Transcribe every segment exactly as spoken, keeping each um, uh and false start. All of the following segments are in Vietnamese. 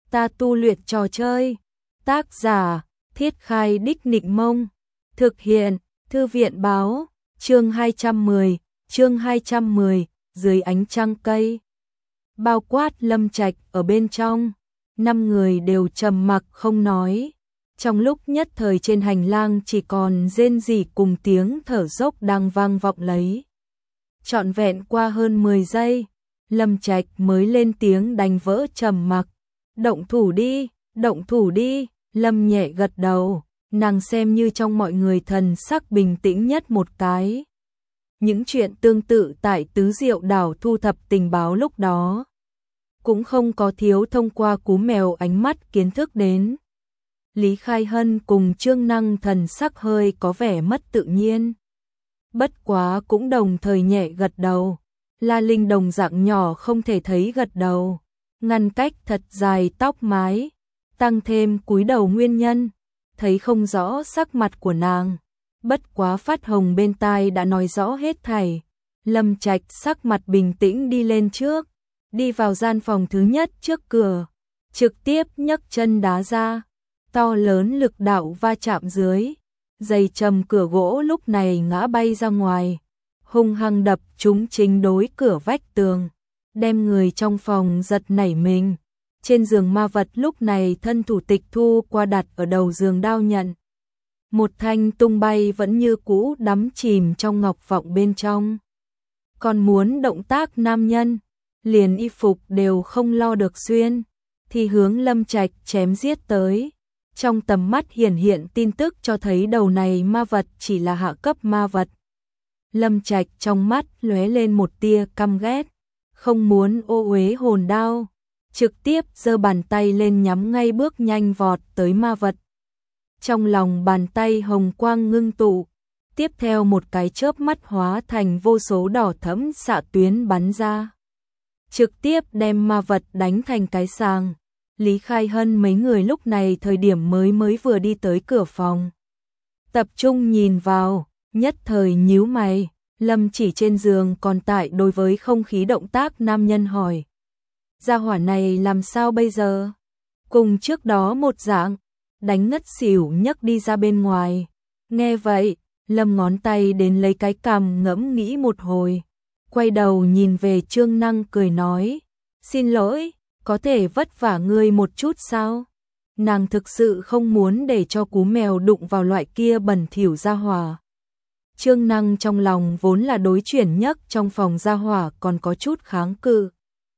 ta tu luyện trò chơi. Tác giả, Thiết Khai Đích Nịnh Mông. Thực hiện, Thư viện báo, chương hai trăm mười, chương hai trăm mười, dưới ánh trăng cây. Bao quát Lâm Trạch ở bên trong, năm người đều trầm mặc không nói. Trong lúc nhất thời trên hành lang chỉ còn rên rỉ cùng tiếng thở dốc đang vang vọng lấy. Trọn vẹn qua hơn mười giây, Lâm Trạch mới lên tiếng đánh vỡ trầm mặc. Động thủ đi, động thủ đi, Lâm nhẹ gật đầu, nàng xem như trong mọi người thần sắc bình tĩnh nhất một cái. Những chuyện tương tự tại Tứ Diệu Đảo thu thập tình báo lúc đó cũng không có thiếu thông qua cú mèo ánh mắt kiến thức đến. Lý Khai Hân cùng Trương Năng thần sắc hơi có vẻ mất tự nhiên. Bất quá cũng đồng thời nhẹ gật đầu. La Linh đồng dạng nhỏ không thể thấy gật đầu, ngăn cách thật dài tóc mái, tăng thêm cúi đầu nguyên nhân, thấy không rõ sắc mặt của nàng. Bất quá phát hồng bên tai đã nói rõ hết thảy. Lâm Trạch sắc mặt bình tĩnh đi lên trước, đi vào gian phòng thứ nhất trước cửa, trực tiếp nhấc chân đá ra, to lớn lực đạo va chạm dưới, dây trầm cửa gỗ lúc này ngã bay ra ngoài, hung hăng đập trúng chính đối cửa vách tường, đem người trong phòng giật nảy mình. Trên giường ma vật lúc này thân thủ tịch thu qua đặt ở đầu giường đao nhận. Một thanh tung bay vẫn như cũ đắm chìm trong ngọc vọng bên trong. Còn muốn động tác nam nhân, liền y phục đều không lo được xuyên, thì hướng Lâm Trạch chém giết tới. Trong tầm mắt hiển hiện tin tức cho thấy đầu này ma vật chỉ là hạ cấp ma vật. Lâm Trạch trong mắt lóe lên một tia căm ghét, không muốn ô uế hồn đao, trực tiếp giơ bàn tay lên nhắm ngay bước nhanh vọt tới ma vật. Trong lòng bàn tay hồng quang ngưng tụ, tiếp theo một cái chớp mắt hóa thành vô số đỏ thẫm xạ tuyến bắn ra, trực tiếp đem ma vật đánh thành cái sàng. Lý Khai Hân mấy người lúc này thời điểm mới mới vừa đi tới cửa phòng, tập trung nhìn vào, nhất thời nhíu mày. Lâm chỉ trên giường còn tại đối với không khí động tác nam nhân hỏi: gia hỏa này làm sao bây giờ? Cùng trước đó một dạng, đánh ngất xỉu nhấc đi ra bên ngoài. Nghe vậy, Lâm ngón tay đến lấy cái cằm ngẫm nghĩ một hồi, quay đầu nhìn về Trương Năng cười nói: xin lỗi, có thể vất vả ngươi một chút sao? Nàng thực sự không muốn để cho cú mèo đụng vào loại kia bẩn thỉu gia hỏa. Trương Năng trong lòng vốn là đối chuyển nhất trong phòng gia hỏa còn có chút kháng cự.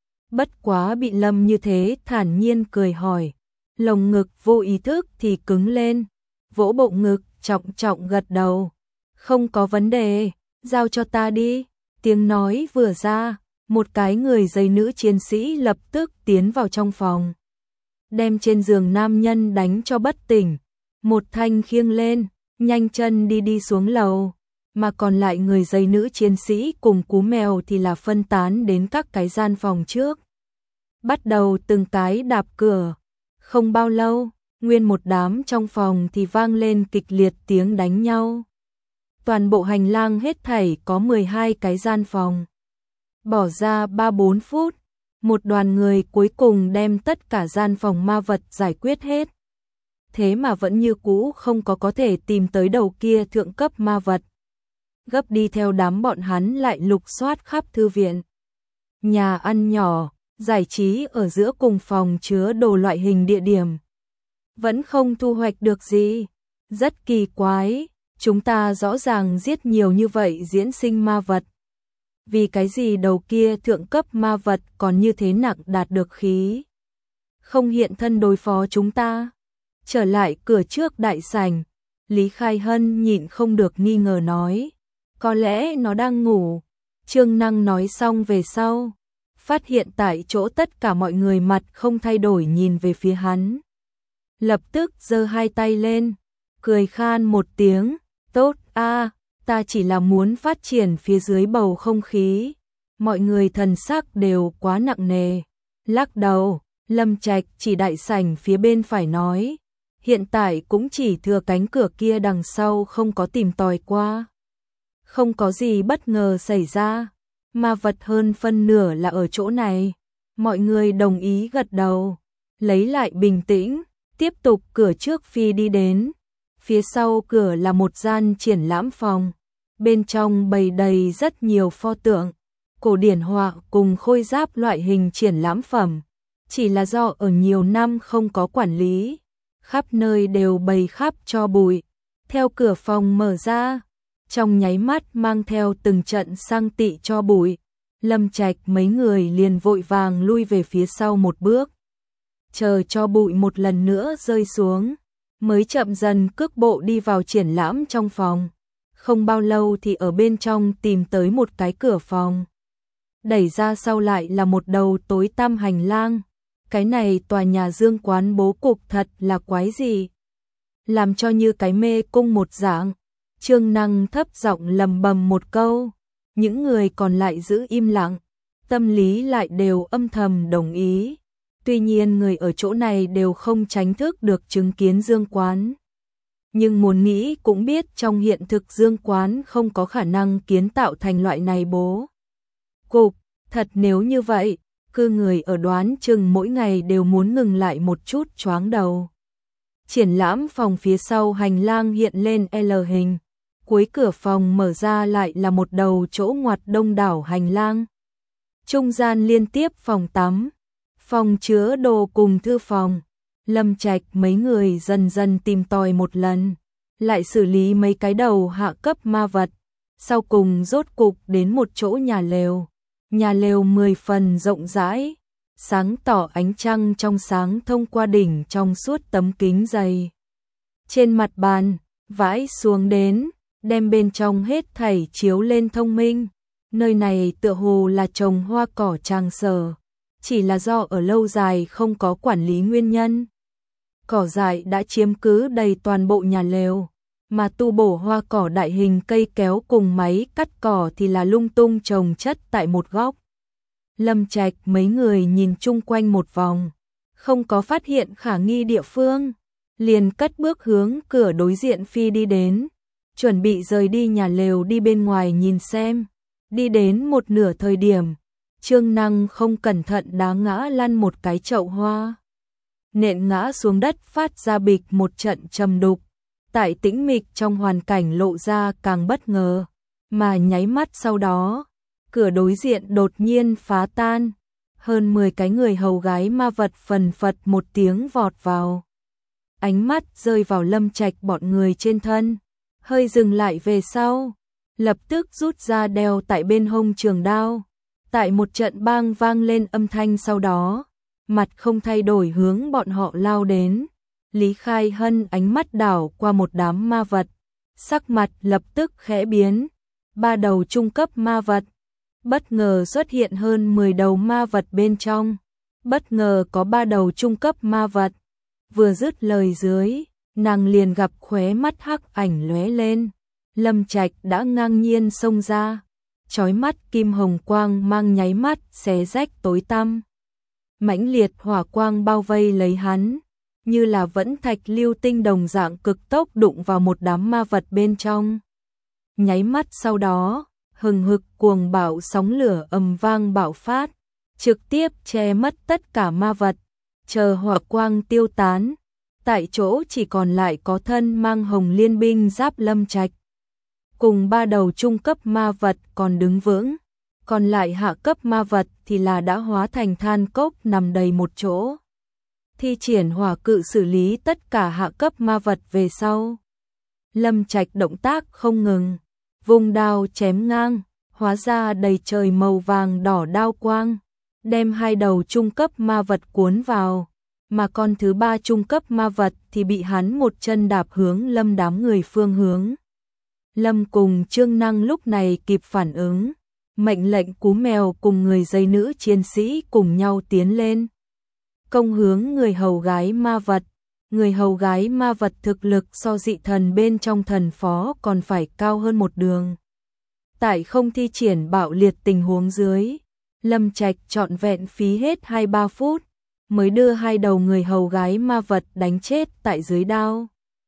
Bất quá bị Lâm như thế thản nhiên cười hỏi, lồng ngực vô ý thức thì cứng lên, vỗ bộ ngực trọng trọng gật đầu. Không có vấn đề, giao cho ta đi. Tiếng nói vừa ra, một cái người dây nữ chiến sĩ lập tức tiến vào trong phòng, đem trên giường nam nhân đánh cho bất tỉnh, một thanh khiêng lên, nhanh chân đi đi xuống lầu. Mà còn lại người dây nữ chiến sĩ cùng cú mèo thì là phân tán đến các cái gian phòng trước, bắt đầu từng cái đạp cửa. Không bao lâu, nguyên một đám trong phòng thì vang lên kịch liệt tiếng đánh nhau. Toàn bộ hành lang hết thảy có mười hai cái gian phòng. Bỏ ra ba bốn phút, một đoàn người cuối cùng đem tất cả gian phòng ma vật giải quyết hết. Thế mà vẫn như cũ không có có thể tìm tới đầu kia thượng cấp ma vật. Gấp đi theo đám bọn hắn lại lục soát khắp thư viện, nhà ăn nhỏ, giải trí ở giữa cùng phòng chứa đồ loại hình địa điểm. Vẫn không thu hoạch được gì. Rất kỳ quái, chúng ta rõ ràng giết nhiều như vậy diễn sinh ma vật. Vì cái gì đầu kia thượng cấp ma vật còn như thế nặng đạt được khí? Không hiện thân đối phó chúng ta. Trở lại cửa trước đại sảnh, Lý Khai Hân nhịn không được nghi ngờ nói: có lẽ nó đang ngủ. Trương Năng nói xong về sau, phát hiện tại chỗ tất cả mọi người mặt không thay đổi nhìn về phía hắn. Lập tức giơ hai tay lên, cười khan một tiếng: tốt a, ta chỉ là muốn phát triển phía dưới bầu không khí. Mọi người thần sắc đều quá nặng nề. Lắc đầu, Lâm Trạch chỉ đại sảnh phía bên phải nói: hiện tại cũng chỉ thừa cánh cửa kia đằng sau không có tìm tòi qua. Không có gì bất ngờ xảy ra, ma vật hơn phân nửa là ở chỗ này. Mọi người đồng ý gật đầu. lấy lại bình tĩnh, tiếp tục cửa trước phi đi đến. Phía sau cửa là một gian triển lãm phòng, bên trong bày đầy rất nhiều pho tượng, cổ điển họa cùng khôi giáp loại hình triển lãm phẩm. Chỉ là do ở nhiều năm không có quản lý, khắp nơi đều bày khắp tro bụi. Theo cửa phòng mở ra, trong nháy mắt mang theo từng trận sang tị tro bụi, Lâm Trạch mấy người liền vội vàng lui về phía sau một bước. Chờ cho bụi một lần nữa rơi xuống, mới chậm dần cước bộ đi vào triển lãm trong phòng. Không bao lâu thì ở bên trong tìm tới một cái cửa phòng. Đẩy ra sau lại là một đầu tối tăm hành lang. Cái này tòa nhà Dương quán bố cục thật là quái gì. Làm cho như cái mê cung một dạng. Trương Năng thấp giọng lầm bầm một câu. Những người còn lại giữ im lặng. Tâm lý lại đều âm thầm đồng ý. Tuy nhiên người ở chỗ này đều không tránh thức được chứng kiến Dương quán. Nhưng muốn nghĩ cũng biết trong hiện thực Dương quán không có khả năng kiến tạo thành loại này bố cục. Thật nếu như vậy, cư người ở đoán chừng mỗi ngày đều muốn ngừng lại một chút choáng đầu. Triển lãm phòng phía sau hành lang hiện lên L hình. Cuối cửa phòng mở ra lại là một đầu chỗ ngoặt đông đảo hành lang. Trung gian liên tiếp phòng tắm, phòng chứa đồ cùng thư phòng. Lâm Trạch mấy người dần dần tìm tòi một lần, lại xử lý mấy cái đầu hạ cấp ma vật. Sau cùng rốt cục đến một chỗ nhà lều. Nhà lều mười phần rộng rãi, sáng tỏ ánh trăng trong sáng thông qua đỉnh trong suốt tấm kính dày. Trên mặt bàn, vãi xuống đến, đem bên trong hết thảy chiếu lên thông minh. Nơi này tựa hồ là trồng hoa cỏ trang sở, chỉ là do ở lâu dài không có quản lý nguyên nhân. Cỏ dại đã chiếm cứ đầy toàn bộ nhà lều, mà tu bổ hoa cỏ đại hình cây kéo cùng máy cắt cỏ thì là lung tung trồng chất tại một góc. Lâm Trạch mấy người nhìn chung quanh một vòng, không có phát hiện khả nghi địa phương, liền cất bước hướng cửa đối diện phi đi đến, chuẩn bị rời đi nhà lều đi bên ngoài nhìn xem. Đi đến một nửa thời điểm, Trương Năng không cẩn thận đá ngã lăn một cái chậu hoa. Nện ngã xuống đất phát ra bịch một trận trầm đục. Tại tĩnh mịch trong hoàn cảnh lộ ra càng bất ngờ, mà nháy mắt sau đó, cửa đối diện đột nhiên phá tan, hơn mười cái người hầu gái ma vật phần phật một tiếng vọt vào. Ánh mắt rơi vào Lâm Trạch bọn người trên thân, hơi dừng lại về sau, lập tức rút ra đeo tại bên hông trường đao. Tại một trận bang vang lên âm thanh sau đó, mặt không thay đổi hướng bọn họ lao đến. Lý Khai Hân ánh mắt đảo qua một đám ma vật, sắc mặt lập tức khẽ biến. Ba đầu trung cấp ma vật, bất ngờ xuất hiện hơn mười đầu ma vật bên trong, bất ngờ có ba đầu trung cấp ma vật. Vừa dứt lời dưới, nàng liền gặp khóe mắt hắc ảnh lóe lên. Lâm Trạch đã ngang nhiên xông ra, chói mắt kim hồng quang mang nháy mắt xé rách tối tăm. Mãnh liệt hỏa quang bao vây lấy hắn, như là vẫn thạch lưu tinh đồng dạng cực tốc đụng vào một đám ma vật bên trong. Nháy mắt sau đó, hừng hực cuồng bạo sóng lửa ầm vang bạo phát, trực tiếp che mất tất cả ma vật. Chờ hỏa quang tiêu tán, tại chỗ chỉ còn lại có thân mang hồng liên binh giáp Lâm Trạch, cùng ba đầu trung cấp ma vật còn đứng vững, còn lại hạ cấp ma vật thì là đã hóa thành than cốc nằm đầy một chỗ. Thi triển hỏa cự xử lý tất cả hạ cấp ma vật về sau. Lâm Trạch động tác không ngừng, vùng đao chém ngang, hóa ra đầy trời màu vàng đỏ đao quang, đem hai đầu trung cấp ma vật cuốn vào, mà con thứ ba trung cấp ma vật thì bị hắn một chân đạp hướng Lâm đám người phương hướng. Lâm cùng Trương Năng lúc này kịp phản ứng, mệnh lệnh Cú Mèo cùng người dây nữ chiến sĩ cùng nhau tiến lên, công hướng người hầu gái ma vật. Người hầu gái ma vật thực lực so dị thần bên trong thần phó còn phải cao hơn một đường. Tại không thi triển bạo liệt tình huống dưới, Lâm Trạch trọn vẹn phí hết hai ba phút, mới đưa hai đầu người hầu gái ma vật đánh chết tại dưới đao.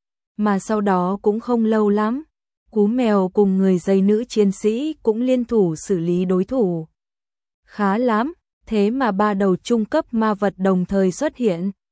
Mà sau đó cũng không lâu lắm, Cú Mèo cùng người dây nữ chiến sĩ cũng liên thủ xử lý đối thủ. Khá lắm, thế mà ba đầu trung cấp ma vật đồng thời xuất hiện,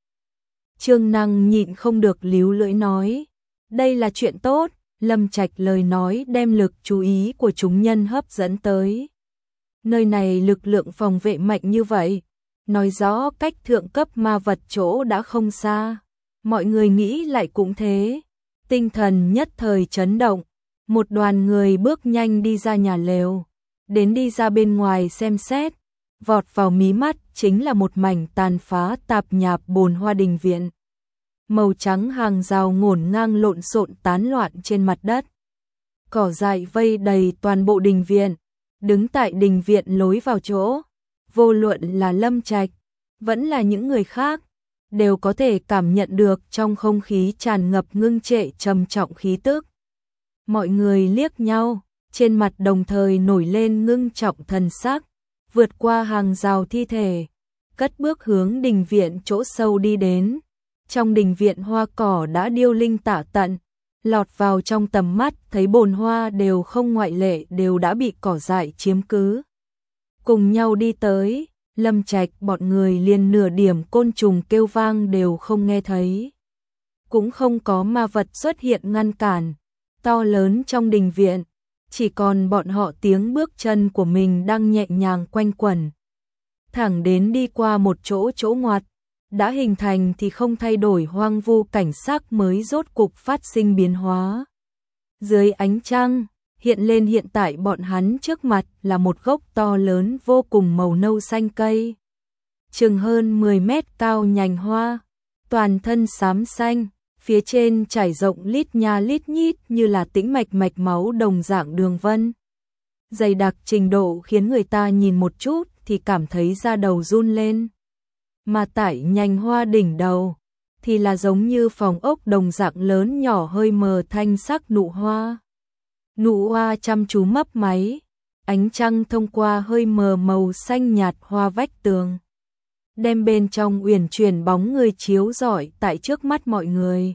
Trương Năng nhịn không được líu lưỡi nói, đây là chuyện tốt. Lâm Trạch lời nói đem lực chú ý của chúng nhân hấp dẫn tới. Nơi này lực lượng phòng vệ mạnh như vậy, nói rõ cách thượng cấp ma vật chỗ đã không xa. Mọi người nghĩ lại cũng thế, tinh thần nhất thời chấn động. Một đoàn người bước nhanh đi ra nhà lều, đến đi ra bên ngoài xem xét, vọt vào mí mắt chính là một mảnh tàn phá tạp nhạp bồn hoa đình viện. Màu trắng hàng rào ngổn ngang lộn xộn tán loạn trên mặt đất. Cỏ dại vây đầy toàn bộ đình viện, đứng tại đình viện lối vào chỗ, vô luận là Lâm Trạch, vẫn là những người khác, đều có thể cảm nhận được trong không khí tràn ngập ngưng trệ trầm trọng khí tức. Mọi người liếc nhau, trên mặt đồng thời nổi lên ngưng trọng thần sắc, vượt qua hàng rào thi thể, cất bước hướng đình viện chỗ sâu đi đến. Trong đình viện hoa cỏ đã điêu linh tả tận, lọt vào trong tầm mắt thấy bồn hoa đều không ngoại lệ đều đã bị cỏ dại chiếm cứ. Cùng nhau đi tới, Lâm Trạch bọn người liền nửa điểm côn trùng kêu vang đều không nghe thấy. Cũng không có ma vật xuất hiện ngăn cản, to lớn trong đình viện, chỉ còn bọn họ tiếng bước chân của mình đang nhẹ nhàng quanh quẩn. Thẳng đến đi qua một chỗ chỗ ngoặt, đã hình thành thì không thay đổi hoang vu cảnh sắc mới rốt cục phát sinh biến hóa. Dưới ánh trăng, hiện lên hiện tại bọn hắn trước mặt là một gốc to lớn vô cùng màu nâu xanh cây. Chừng hơn mười mét cao nhành hoa, toàn thân xám xanh, phía trên trải rộng lít nha lít nhít như là tĩnh mạch mạch máu đồng dạng đường vân. Dày đặc trình độ khiến người ta nhìn một chút thì cảm thấy da đầu run lên. Mà tại nhành hoa đỉnh đầu thì là giống như phòng ốc đồng dạng lớn nhỏ hơi mờ thanh sắc nụ hoa. Nụ hoa chăm chú mấp máy, ánh trăng thông qua hơi mờ màu xanh nhạt hoa vách tường, đem bên trong uyển chuyển bóng người chiếu rọi tại trước mắt mọi người.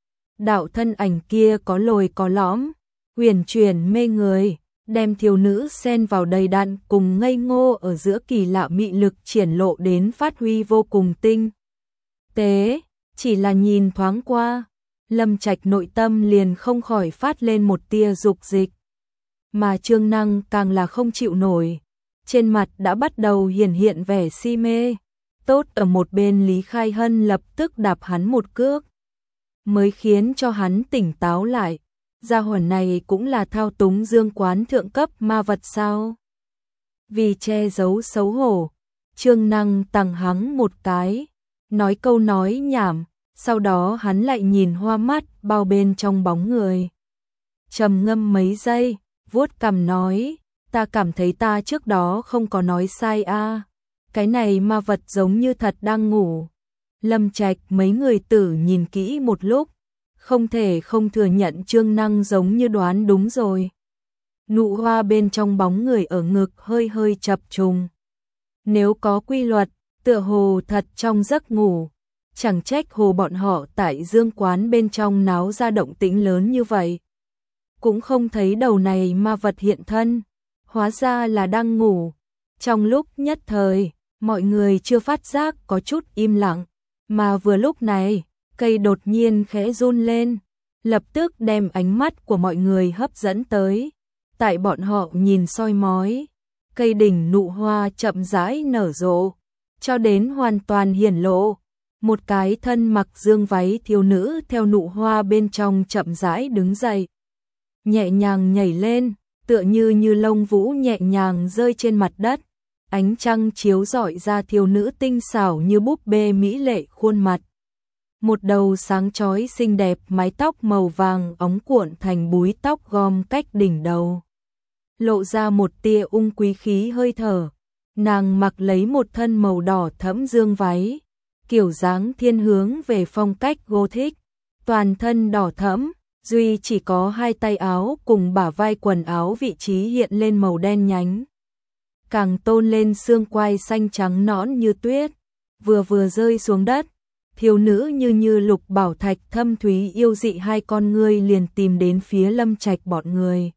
Đạo thân ảnh kia có lồi có lõm, uyển chuyển mê người, đem thiếu nữ xen vào đầy đặn cùng ngây ngô ở giữa kỳ lạ mị lực triển lộ đến phát huy vô cùng tinh tế. Chỉ là nhìn thoáng qua, Lâm Trạch nội tâm liền không khỏi phát lên một tia dục dịch. Mà Trương Năng càng là không chịu nổi, trên mặt đã bắt đầu hiển hiện vẻ si mê. Tốt ở một bên Lý Khai Hân lập tức đạp hắn một cước, mới khiến cho hắn tỉnh táo lại. Gia hỏa này cũng là thao túng dương quán thượng cấp ma vật sao? Vì che giấu xấu hổ, Trương Năng tằng hắng một cái, nói câu nói nhảm, sau đó hắn lại nhìn hoa mắt bao bên trong bóng người. Trầm ngâm mấy giây, vuốt cằm nói, ta cảm thấy ta trước đó không có nói sai a, à. Cái này ma vật giống như thật đang ngủ. Lâm Trạch mấy người tử nhìn kỹ một lúc, không thể không thừa nhận Trương Năng giống như đoán đúng rồi. Nụ hoa bên trong bóng người ở ngực hơi hơi chập trùng. Nếu có quy luật, tựa hồ thật trong giấc ngủ, chẳng trách hồ bọn họ tại dương quán bên trong náo ra động tĩnh lớn như vậy. Cũng không thấy đầu này ma vật hiện thân, hóa ra là đang ngủ. Trong lúc nhất thời, mọi người chưa phát giác có chút im lặng, mà vừa lúc này, cây đột nhiên khẽ run lên, lập tức đem ánh mắt của mọi người hấp dẫn tới. Tại bọn họ nhìn soi mói, cây đỉnh nụ hoa chậm rãi nở rộ, cho đến hoàn toàn hiển lộ. Một cái thân mặc dương váy thiếu nữ theo nụ hoa bên trong chậm rãi đứng dậy, nhẹ nhàng nhảy lên, tựa như như lông vũ nhẹ nhàng rơi trên mặt đất. Ánh trăng chiếu rọi ra thiếu nữ tinh xảo như búp bê mỹ lệ khuôn mặt. Một đầu sáng chói xinh đẹp, mái tóc màu vàng óng cuộn thành búi tóc gom cách đỉnh đầu, lộ ra một tia ung quý khí hơi thở. Nàng mặc lấy một thân màu đỏ thẫm dương váy, kiểu dáng thiên hướng về phong cách Gothic, toàn thân đỏ thẫm, duy chỉ có hai tay áo cùng bả vai quần áo vị trí hiện lên màu đen nhánh, càng tôn lên xương quai xanh trắng nõn như tuyết. Vừa vừa rơi xuống đất, thiếu nữ như như lục bảo thạch thâm thúy yêu dị hai con ngươi liền tìm đến phía Lâm Trạch bọn người.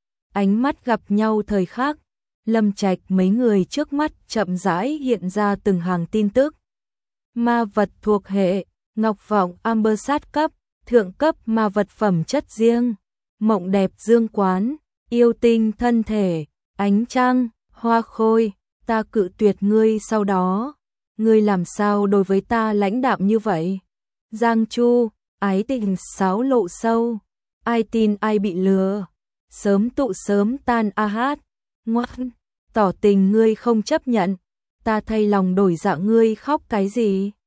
Ánh mắt gặp nhau thời khắc, Lâm Trạch mấy người trước mắt chậm rãi hiện ra từng hàng tin tức. Ma vật thuộc hệ, Ngọc Vọng Amber sát cấp, thượng cấp mà vật phẩm chất riêng, mộng đẹp dương quán, yêu tinh thân thể, ánh trăng, hoa khôi, ta cự tuyệt ngươi sau đó. Ngươi làm sao đối với ta lãnh đạm như vậy? Giang Chu, ái tình sáo lộ sâu, ai tin ai bị lừa, sớm tụ sớm tan a hát, ngoan, tỏ tình ngươi không chấp nhận, ta thay lòng đổi dạ ngươi khóc cái gì?